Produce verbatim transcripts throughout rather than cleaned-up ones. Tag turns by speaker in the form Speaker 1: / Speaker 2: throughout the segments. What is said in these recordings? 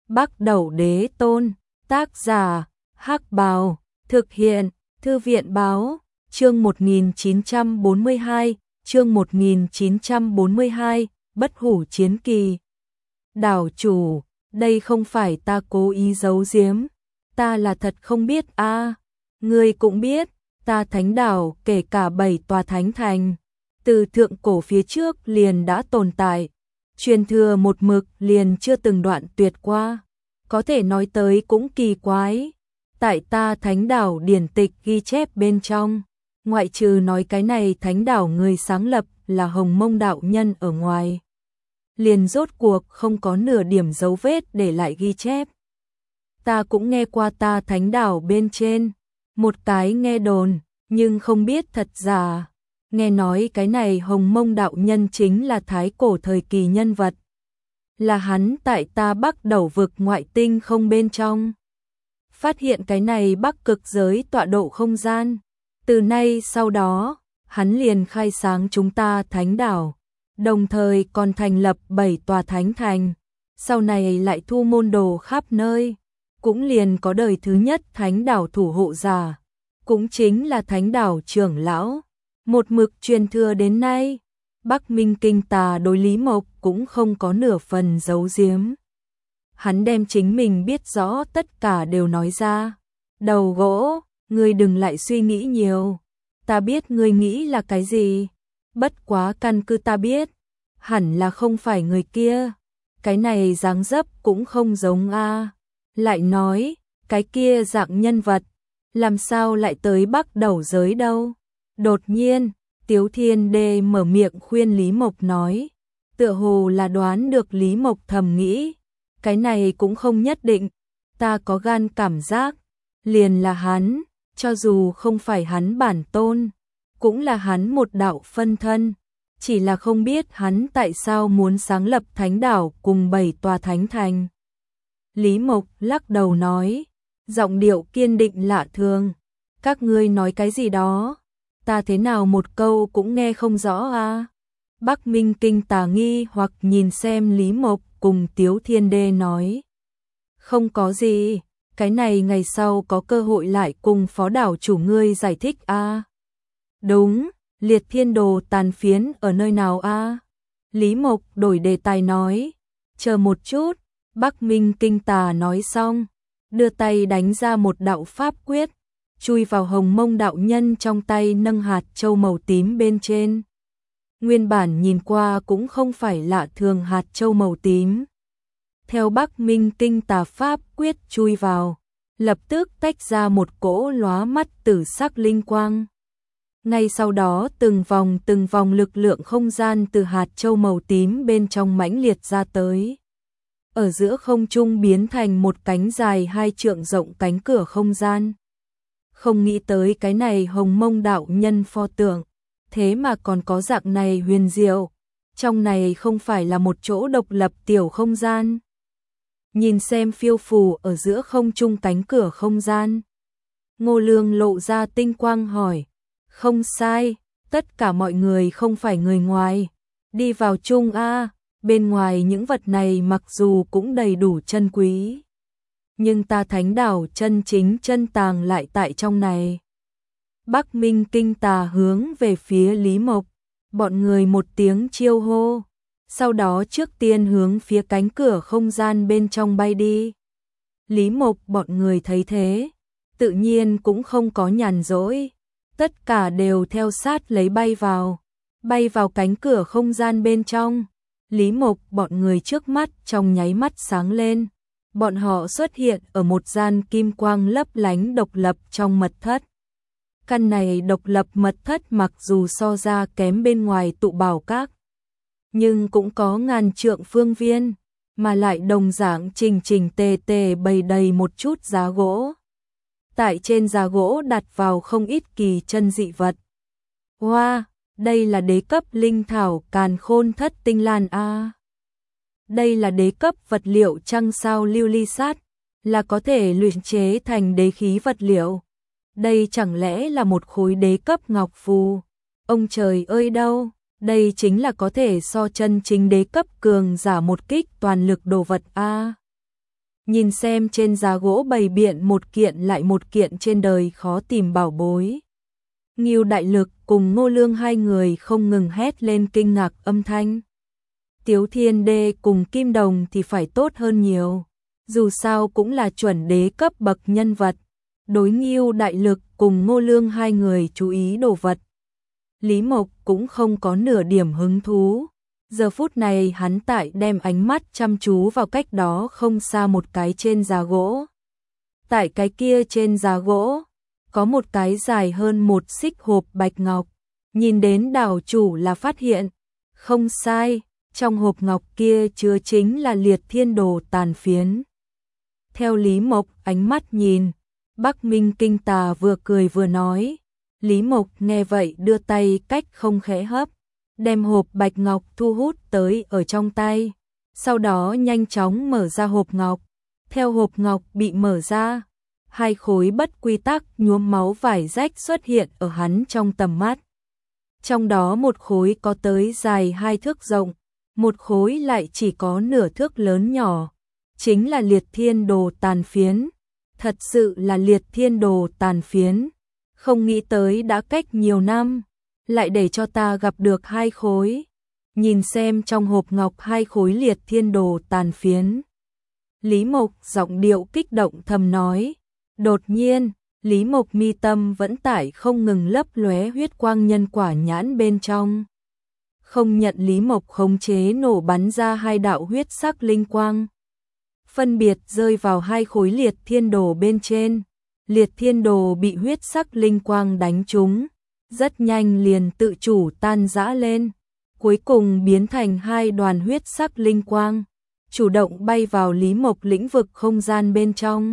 Speaker 1: Bắc Đẩu Đế Tôn, tác giả, Hắc Bào, thực hiện, Thư viện báo, chương một nghìn chín trăm bốn mươi hai, chương một nghìn chín trăm bốn mươi hai, Bất Hủ Chiến Kỳ. Đảo chủ, đây không phải ta cố ý giấu giếm, ta là thật không biết a. À, ngươi cũng biết, ta Thánh đảo kể cả bảy tòa thánh thành, từ thượng cổ phía trước liền đã tồn tại, truyền thừa một mực liền chưa từng đoạn tuyệt qua, có thể nói tới cũng kỳ quái. Tại ta Thánh đảo điển tịch ghi chép bên trong, ngoại trừ nói cái này Thánh đảo người sáng lập là Hồng Mông đạo nhân ở ngoài, liền rốt cuộc không có nửa điểm dấu vết để lại ghi chép. Ta cũng nghe qua ta Thánh đảo bên trên một cái nghe đồn, nhưng không biết thật giả. Nghe nói cái này Hồng Mông đạo nhân chính là thái cổ thời kỳ nhân vật, là hắn tại ta Bắc Đẩu vực ngoại tinh không bên trong phát hiện cái này Bắc cực giới tọa độ không gian. Từ nay sau đó, hắn liền khai sáng chúng ta Thánh đảo, đồng thời còn thành lập bảy tòa thánh thành, sau này lại thu môn đồ khắp nơi, cũng liền có đời thứ nhất Thánh đảo thủ hộ giả, cũng chính là Thánh đảo trưởng lão, một mực truyền thừa đến nay. Bắc Minh Kinh Tà đối Lý Mộc cũng không có nửa phần giấu giếm. Hắn đem chính mình biết rõ tất cả đều nói ra. Đầu gỗ, ngươi đừng lại suy nghĩ nhiều. Ta biết ngươi nghĩ là cái gì. Bất quá căn cứ ta biết, hẳn là không phải người kia. Cái này dáng dấp cũng không giống a. Lại nói, cái kia dạng nhân vật, làm sao lại tới Bắc Đẩu giới đâu. Đột nhiên, Tiếu Thiên Đê mở miệng khuyên Lý Mộc nói, tựa hồ là đoán được Lý Mộc thầm nghĩ, cái này cũng không nhất định, ta có gan cảm giác, liền là hắn, cho dù không phải hắn bản tôn, cũng là hắn một đạo phân thân, chỉ là không biết hắn tại sao muốn sáng lập Thánh đảo cùng bảy tòa thánh thành. Lý Mộc lắc đầu nói, giọng điệu kiên định lạ thường, các ngươi nói cái gì đó, ta thế nào một câu cũng nghe không rõ a. Bắc Minh Kinh Tà nghi hoặc nhìn xem Lý Mộc cùng Tiếu Thiên Đê nói, không có gì, cái này ngày sau có cơ hội lại cùng phó đảo chủ ngươi giải thích a. Đúng, liệt thiên đồ tàn phiến ở nơi nào a? Lý Mộc đổi đề tài nói, chờ một chút. Bắc Minh Kinh Tà nói xong, đưa tay đánh ra một đạo pháp quyết, chui vào Hồng Mông đạo nhân trong tay nâng hạt châu màu tím bên trên. Nguyên bản nhìn qua cũng không phải lạ thường hạt châu màu tím. Theo Bắc Minh Kinh Tà pháp quyết chui vào, lập tức tách ra một cỗ lóa mắt tử sắc linh quang. Ngay sau đó từng vòng từng vòng lực lượng không gian từ hạt châu màu tím bên trong mãnh liệt ra tới. Ở giữa không trung biến thành một cánh dài hai trượng rộng cánh cửa không gian. Không nghĩ tới cái này Hồng Mông đạo nhân pho tượng, thế mà còn có dạng này huyền diệu, trong này không phải là một chỗ độc lập tiểu không gian. Nhìn xem phiêu phù ở giữa không trung cánh cửa không gian, Ngô Lương lộ ra tinh quang hỏi, không sai, tất cả mọi người không phải người ngoài, đi vào chung a. Bên ngoài những vật này mặc dù cũng đầy đủ chân quý, nhưng ta Thánh đảo chân chính chân tàng lại tại trong này. Bắc Minh Kinh Tà hướng về phía Lý Mộc, bọn người một tiếng chiêu hô, sau đó trước tiên hướng phía cánh cửa không gian bên trong bay đi. Lý Mộc bọn người thấy thế, tự nhiên cũng không có nhàn rỗi, tất cả đều theo sát lấy bay vào, bay vào cánh cửa không gian bên trong. Lý Mộc bọn người trước mắt trong nháy mắt sáng lên, bọn họ xuất hiện ở một gian kim quang lấp lánh độc lập trong mật thất. Căn này độc lập mật thất mặc dù so ra kém bên ngoài tụ bảo các, nhưng cũng có ngàn trượng phương viên, mà lại đồng dạng trình trình tề tề bày đầy một chút giá gỗ. Tại trên giá gỗ đặt vào không ít kỳ chân dị vật. Hoa! Wow, đây là đế cấp linh thảo càn khôn thất tinh lan a. Đây là đế cấp vật liệu trăng sao lưu ly sát, là có thể luyện chế thành đế khí vật liệu. Đây chẳng lẽ là một khối đế cấp ngọc phù? Ông trời ơi đâu, đây chính là có thể so chân chính đế cấp cường giả một kích toàn lực đồ vật a. nhìn xem trên giá gỗ bày biện một kiện lại một kiện trên đời khó tìm bảo bối. Ngưu Đại Lực cùng Ngô Lương hai người không ngừng hét lên kinh ngạc âm thanh. Tiếu Thiên Đê cùng Kim Đồng thì phải tốt hơn nhiều, dù sao cũng là chuẩn đế cấp bậc nhân vật. Đối Ngưu Đại Lực cùng Ngô Lương hai người chú ý đồ vật, Lý Mộc cũng không có nửa điểm hứng thú. Giờ phút này hắn tại đem ánh mắt chăm chú vào cách đó không xa một cái trên giá gỗ. Tại cái kia trên giá gỗ, có một cái dài hơn một xích hộp bạch ngọc. Nhìn đến đảo chủ là phát hiện, không sai, trong hộp ngọc kia chứa chính là liệt thiên đồ tàn phiến. Theo Lý Mộc ánh mắt nhìn, Bắc Minh Kinh Tà vừa cười vừa nói. Lý Mộc nghe vậy đưa tay cách không khẽ hấp, đem hộp bạch ngọc thu hút tới ở trong tay, sau đó nhanh chóng mở ra hộp ngọc. Theo hộp ngọc bị mở ra, hai khối bất quy tắc nhuốm máu vải rách xuất hiện ở hắn trong tầm mắt. Trong đó một khối có tới dài hai thước rộng, một khối lại chỉ có nửa thước lớn nhỏ, chính là liệt thiên đồ tàn phiến. Thật sự là liệt thiên đồ tàn phiến, không nghĩ tới đã cách nhiều năm, lại để cho ta gặp được hai khối. Nhìn xem trong hộp ngọc hai khối liệt thiên đồ tàn phiến, Lý Mộc giọng điệu kích động thầm nói. Đột nhiên, Lý Mộc mi tâm vẫn tải không ngừng lấp lóe huyết quang nhân quả nhãn bên trong. Không nhận Lý Mộc khống chế nổ bắn ra hai đạo huyết sắc linh quang, phân biệt rơi vào hai khối liệt thiên đồ bên trên. Liệt thiên đồ bị huyết sắc linh quang đánh trúng, rất nhanh liền tự chủ tan rã lên, cuối cùng biến thành hai đoàn huyết sắc linh quang, chủ động bay vào Lý Mộc lĩnh vực không gian bên trong.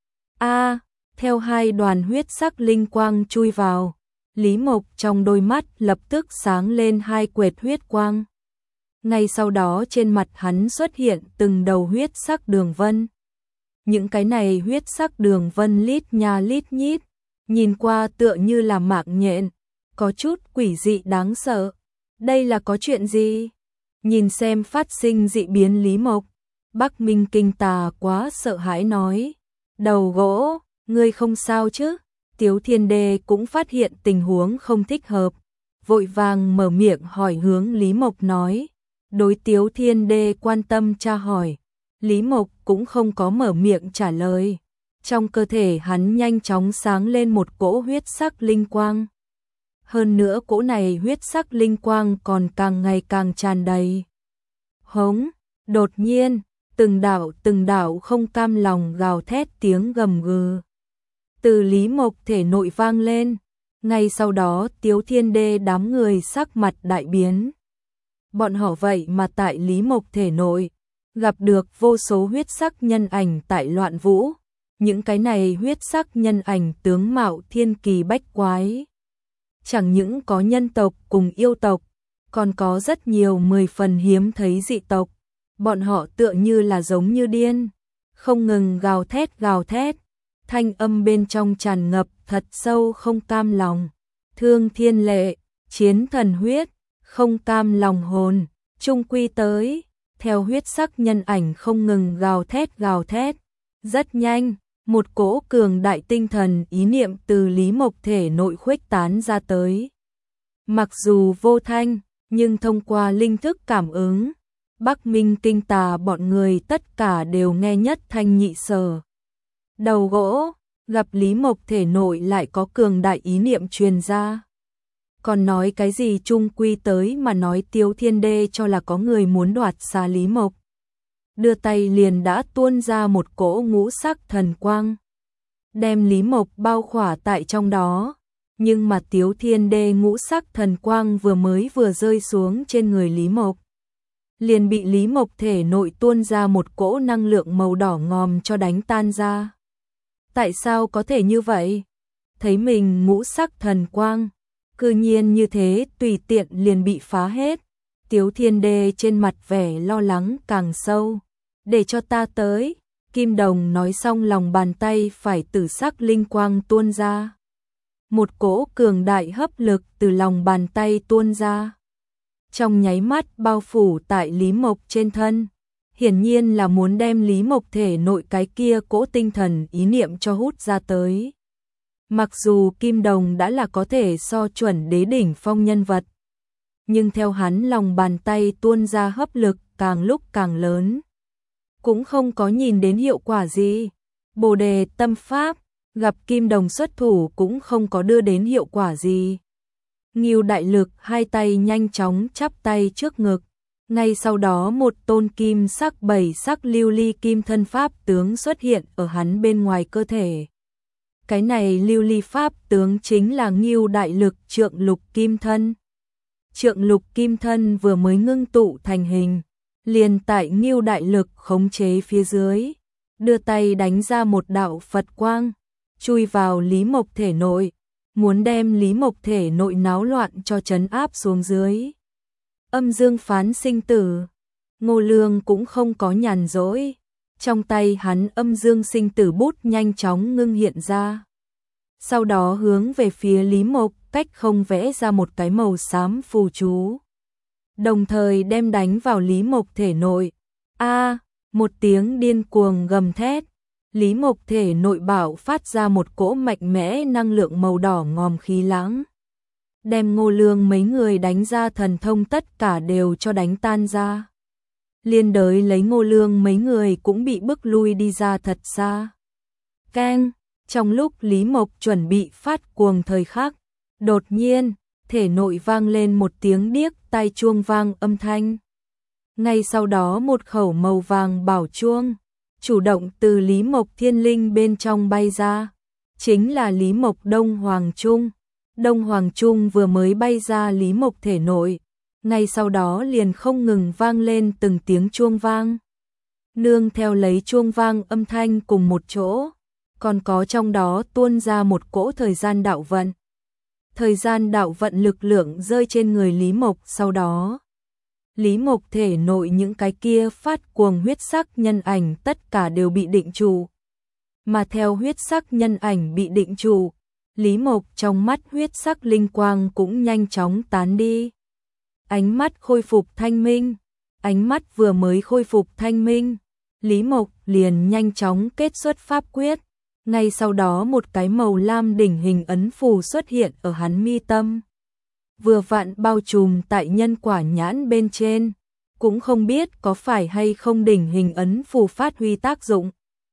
Speaker 1: A, theo hai đoàn huyết sắc linh quang chui vào, Lý Mộc trong đôi mắt lập tức sáng lên hai quệt huyết quang. Ngay sau đó trên mặt hắn xuất hiện từng đầu huyết sắc đường vân. Những cái này huyết sắc đường vân lít nha lít nhít, nhìn qua tựa như là mạng nhện, có chút quỷ dị đáng sợ. Đây là có chuyện gì? Nhìn xem phát sinh dị biến Lý Mộc, Bắc Minh Kinh Tà quá sợ hãi nói. Đầu gỗ, ngươi không sao chứ? Tiếu Thiên Đê cũng phát hiện tình huống không thích hợp, vội vàng mở miệng hỏi hướng Lý Mộc nói. Đối Tiếu Thiên Đê quan tâm tra hỏi, Lý Mộc cũng không có mở miệng trả lời. Trong cơ thể hắn nhanh chóng sáng lên một cỗ huyết sắc linh quang. Hơn nữa cỗ này huyết sắc linh quang còn càng ngày càng tràn đầy. Hống, đột nhiên, từng đạo từng đạo không cam lòng gào thét tiếng gầm gừ từ Lý Mộc thể nội vang lên. Ngay sau đó Tiếu Thiên Đê đám người sắc mặt đại biến. Bọn họ vậy mà tại Lý Mộc thể nội gặp được vô số huyết sắc nhân ảnh tại loạn vũ. Những cái này huyết sắc nhân ảnh tướng mạo thiên kỳ bách quái. Chẳng những có nhân tộc cùng yêu tộc, còn có rất nhiều mười phần hiếm thấy dị tộc. Bọn họ tựa như là giống như điên, không ngừng gào thét gào thét. Thanh âm bên trong tràn ngập thật sâu không cam lòng, thương thiên lệ, chiến thần huyết, không cam lòng hồn, trung quy tới. Theo huyết sắc nhân ảnh không ngừng gào thét gào thét, rất nhanh, một cỗ cường đại tinh thần ý niệm từ Lý Mộc thể nội khuếch tán ra tới. Mặc dù vô thanh, nhưng thông qua linh thức cảm ứng, Bắc Minh Kinh Tà bọn người tất cả đều nghe nhất thanh nhị sở. Đầu gỗ, gặp Lý Mộc thể nội lại có cường đại ý niệm truyền ra. Còn nói cái gì chung quy tới mà nói Tiếu Thiên Đê cho là có người muốn đoạt xá Lý Mộc. Đưa tay liền đã tuôn ra một cỗ ngũ sắc thần quang, đem Lý Mộc bao khỏa tại trong đó. Nhưng mà Tiếu Thiên Đê ngũ sắc thần quang vừa mới vừa rơi xuống trên người Lý Mộc, liền bị Lý Mộc thể nội tuôn ra một cỗ năng lượng màu đỏ ngòm cho đánh tan ra. Tại sao có thể như vậy? Thấy mình ngũ sắc thần quang cư nhiên như thế tùy tiện liền bị phá hết. Tiếu Thiên Đê trên mặt vẻ lo lắng càng sâu. Để cho ta tới. Kim Đồng nói xong lòng bàn tay phải tử sắc linh quang tuôn ra. Một cỗ cường đại hấp lực từ lòng bàn tay tuôn ra. Trong nháy mắt bao phủ tại Lý Mộc trên thân. hiển nhiên là muốn đem Lý Mộc thể nội cái kia cỗ tinh thần ý niệm cho hút ra tới. Mặc dù Kim Đồng đã là có thể so chuẩn đế đỉnh phong nhân vật, nhưng theo hắn lòng bàn tay tuôn ra hấp lực càng lúc càng lớn, cũng không có nhìn đến hiệu quả gì. Bồ đề tâm pháp, gặp Kim Đồng xuất thủ cũng không có đưa đến hiệu quả gì. Ngưu đại lực hai tay nhanh chóng chắp tay trước ngực, ngay sau đó một tôn kim sắc bảy sắc lưu ly kim thân pháp tướng xuất hiện ở hắn bên ngoài cơ thể. Cái này lưu ly pháp tướng chính là Ngưu đại lực trượng lục kim thân. Trượng lục kim thân vừa mới ngưng tụ thành hình, liền tại Ngưu đại lực khống chế phía dưới, đưa tay đánh ra một đạo Phật quang, chui vào Lý Mộc thể nội, muốn đem Lý Mộc thể nội náo loạn cho trấn áp xuống dưới. Âm dương phán sinh tử, Ngô Lương cũng không có nhàn rỗi, trong tay hắn âm dương sinh tử bút nhanh chóng ngưng hiện ra. Sau đó hướng về phía Lý Mộc cách không vẽ ra một cái màu xám phù chú, đồng thời đem đánh vào Lý Mộc thể nội. A, một tiếng điên cuồng gầm thét, Lý Mộc thể nội bạo phát ra một cỗ mạnh mẽ năng lượng màu đỏ ngòm khí lãng, đem Ngô Lương mấy người đánh ra thần thông tất cả đều cho đánh tan ra. Liên đới lấy Ngô Lương mấy người cũng bị bức lui đi ra thật xa. Keng, trong lúc Lý Mộc chuẩn bị phát cuồng thời khắc, đột nhiên, thể nội vang lên một tiếng điếc tai chuông vang âm thanh. Ngay sau đó một khẩu màu vàng bảo chuông, chủ động từ Lý Mộc thiên linh bên trong bay ra. Chính là Lý Mộc Đông Hoàng Trung. Đông Hoàng Trung vừa mới bay ra Lý Mộc thể nội, ngay sau đó liền không ngừng vang lên từng tiếng chuông vang. Nương theo lấy chuông vang âm thanh cùng một chỗ, còn có trong đó tuôn ra một cỗ thời gian đạo vận. Thời gian đạo vận lực lượng rơi trên người Lý Mộc, sau đó Lý Mộc thể nội những cái kia phát cuồng huyết sắc nhân ảnh tất cả đều bị định trụ. Mà theo huyết sắc nhân ảnh bị định trụ, Lý Mộc trong mắt huyết sắc linh quang cũng nhanh chóng tán đi. Ánh mắt khôi phục thanh minh, ánh mắt vừa mới khôi phục thanh minh, Lý Mộc liền nhanh chóng kết xuất pháp quyết. Ngay sau đó một cái màu lam đỉnh hình ấn phù xuất hiện ở hắn mi tâm, vừa vặn bao trùm tại nhân quả nhãn bên trên, cũng không biết có phải hay không đỉnh hình ấn phù phát huy tác dụng.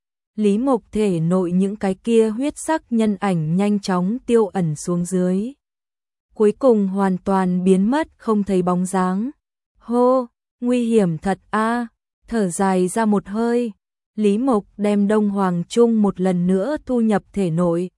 Speaker 1: Lý Mộc thể nội những cái kia huyết sắc nhân ảnh nhanh chóng tiêu ẩn xuống dưới, cuối cùng hoàn toàn biến mất không thấy bóng dáng. Hô, nguy hiểm thật a, thở dài ra một hơi, Lý Mộc đem Đông Hoàng Trung một lần nữa thu nhập thể nội.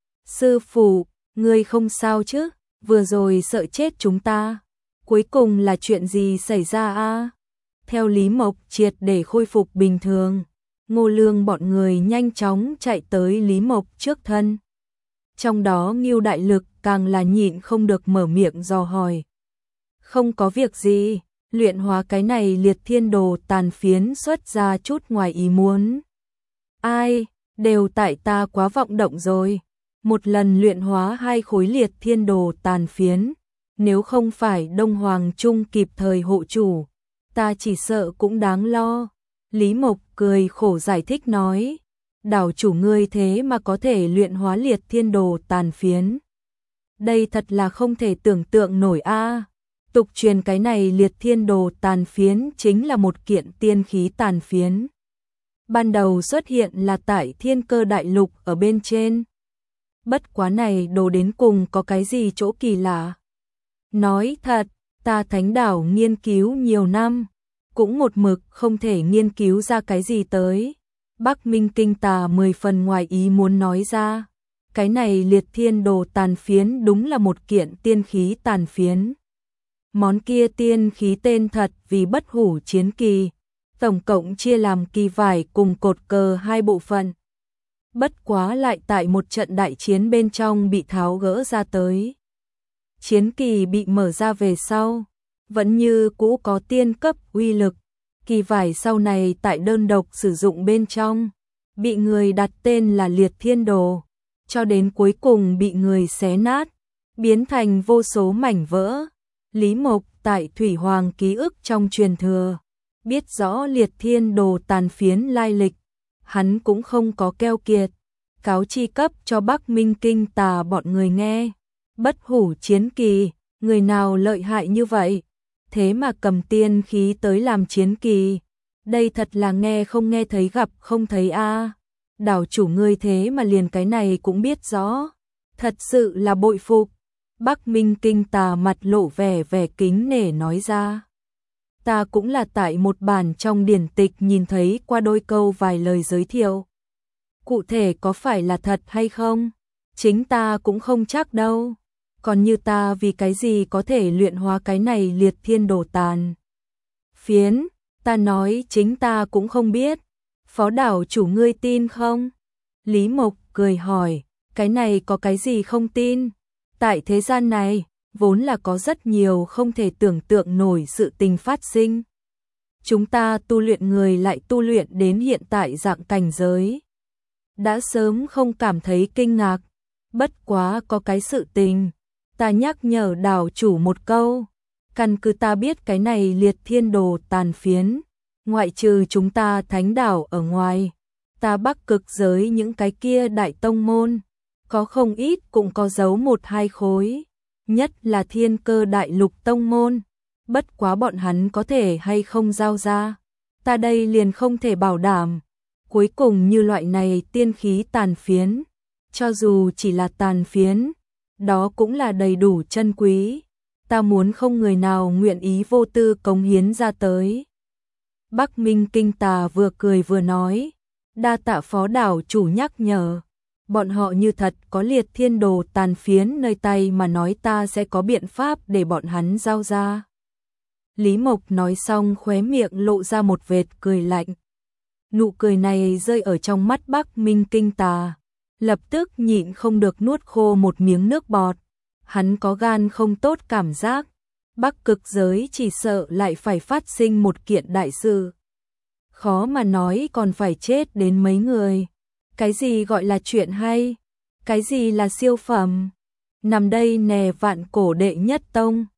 Speaker 1: Sư phụ, ngươi không sao chứ? Vừa rồi sợ chết chúng ta. Cuối cùng là chuyện gì xảy ra a? Theo Lý Mộc triệt để khôi phục bình thường, Ngô Lương bọn người nhanh chóng chạy tới Lý Mộc trước thân. Trong đó Ngưu đại lực càng là nhịn không được mở miệng dò hỏi. Không có việc gì, luyện hóa cái này liệt thiên đồ tàn phiến xuất ra chút ngoài ý muốn. Ai, đều tại ta quá vọng động rồi. Một lần luyện hóa hai khối liệt thiên đồ tàn phiến, nếu không phải Đông Hoàng Trung kịp thời hộ chủ, ta chỉ sợ cũng đáng lo. Lý Mộc cười khổ giải thích nói, đảo chủ ngươi thế mà có thể luyện hóa liệt thiên đồ tàn phiến. Đây thật là không thể tưởng tượng nổi a. Tục truyền cái này liệt thiên đồ tàn phiến chính là một kiện tiên khí tàn phiến. Ban đầu xuất hiện là tại Thiên Cơ Đại Lục ở bên trên. Bất quá này đồ đến cùng có cái gì chỗ kỳ lạ. Nói thật, ta Thánh Đảo nghiên cứu nhiều năm, cũng một mực không thể nghiên cứu ra cái gì tới. Bắc Minh Kinh Tà mười phần ngoài ý muốn nói ra, cái này liệt thiên đồ tàn phiến đúng là một kiện tiên khí tàn phiến. Món kia tiên khí tên thật vì Bất Hủ Chiến Kỳ, tổng cộng chia làm kỳ vải cùng cột cờ hai bộ phận. Bất quá lại tại một trận đại chiến bên trong bị tháo gỡ ra tới. Chiến kỳ bị mở ra về sau, vẫn như cũ có tiên cấp uy lực. Kỳ vải sau này tại đơn độc sử dụng bên trong, bị người đặt tên là liệt thiên đồ, cho đến cuối cùng bị người xé nát, biến thành vô số mảnh vỡ. Lý Mộc tại Thủy Hoàng ký ức trong truyền thừa, biết rõ liệt thiên đồ tàn phiến lai lịch, hắn cũng không có keo kiệt, cáo chi cấp cho Bắc Minh Kinh Tà bọn người nghe. Bất hủ chiến kỳ, người nào lợi hại như vậy, thế mà cầm tiên khí tới làm chiến kỳ, đây thật là nghe không nghe thấy gặp không thấy a. À. Đảo chủ ngươi thế mà liền cái này cũng biết rõ, thật sự là bội phục. Bắc Minh Kinh Tà mặt lộ vẻ vẻ kính nể nói ra. Ta cũng là tại một bản trong điển tịch nhìn thấy qua đôi câu vài lời giới thiệu. Cụ thể có phải là thật hay không? Chính ta cũng không chắc đâu. Còn như ta vì cái gì có thể luyện hóa cái này liệt thiên đồ tàn phiến, ta nói chính ta cũng không biết. Phó đảo chủ ngươi tin không? Lý Mộc cười hỏi, cái này có cái gì không tin? Tại thế gian này, vốn là có rất nhiều không thể tưởng tượng nổi sự tình phát sinh. Chúng ta tu luyện người lại tu luyện đến hiện tại dạng cảnh giới. Đã sớm không cảm thấy kinh ngạc, bất quá có cái sự tình. Ta nhắc nhở đảo chủ một câu, căn cứ ta biết cái này liệt thiên đồ tàn phiến, ngoại trừ chúng ta thánh đảo ở ngoài, ta Bắc cực giới những cái kia đại tông môn, có không ít cũng có giấu một hai khối, nhất là thiên cơ đại lục tông môn, bất quá bọn hắn có thể hay không giao ra, ta đây liền không thể bảo đảm. Cuối cùng như loại này tiên khí tàn phiến, cho dù chỉ là tàn phiến, đó cũng là đầy đủ chân quý, ta muốn không người nào nguyện ý vô tư cống hiến ra tới. Bắc Minh Kinh Tà vừa cười vừa nói, đa tạ phó đảo chủ nhắc nhở, bọn họ như thật có liệt thiên đồ tàn phiến nơi tay mà nói ta sẽ có biện pháp để bọn hắn giao ra. Lý Mộc nói xong khóe miệng lộ ra một vệt cười lạnh. Nụ cười này rơi ở trong mắt Bắc Minh Kinh Tà, lập tức nhịn không được nuốt khô một miếng nước bọt. Hắn có gan không tốt cảm giác, Bắc cực giới chỉ sợ lại phải phát sinh một kiện đại sự. Khó mà nói còn phải chết đến mấy người. Cái gì gọi là chuyện hay? Cái gì là siêu phẩm? Nằm đây nè vạn cổ đệ nhất tông.